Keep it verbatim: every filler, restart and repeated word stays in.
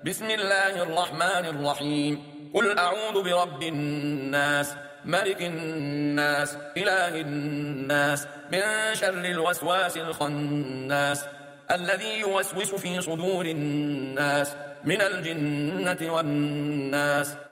بسم الله الرحمن الرحيم قل أعوذ برب الناس ملك الناس إله الناس من شر الوسواس الخناس الذي يوسوس في صدور الناس من الجنة والناس.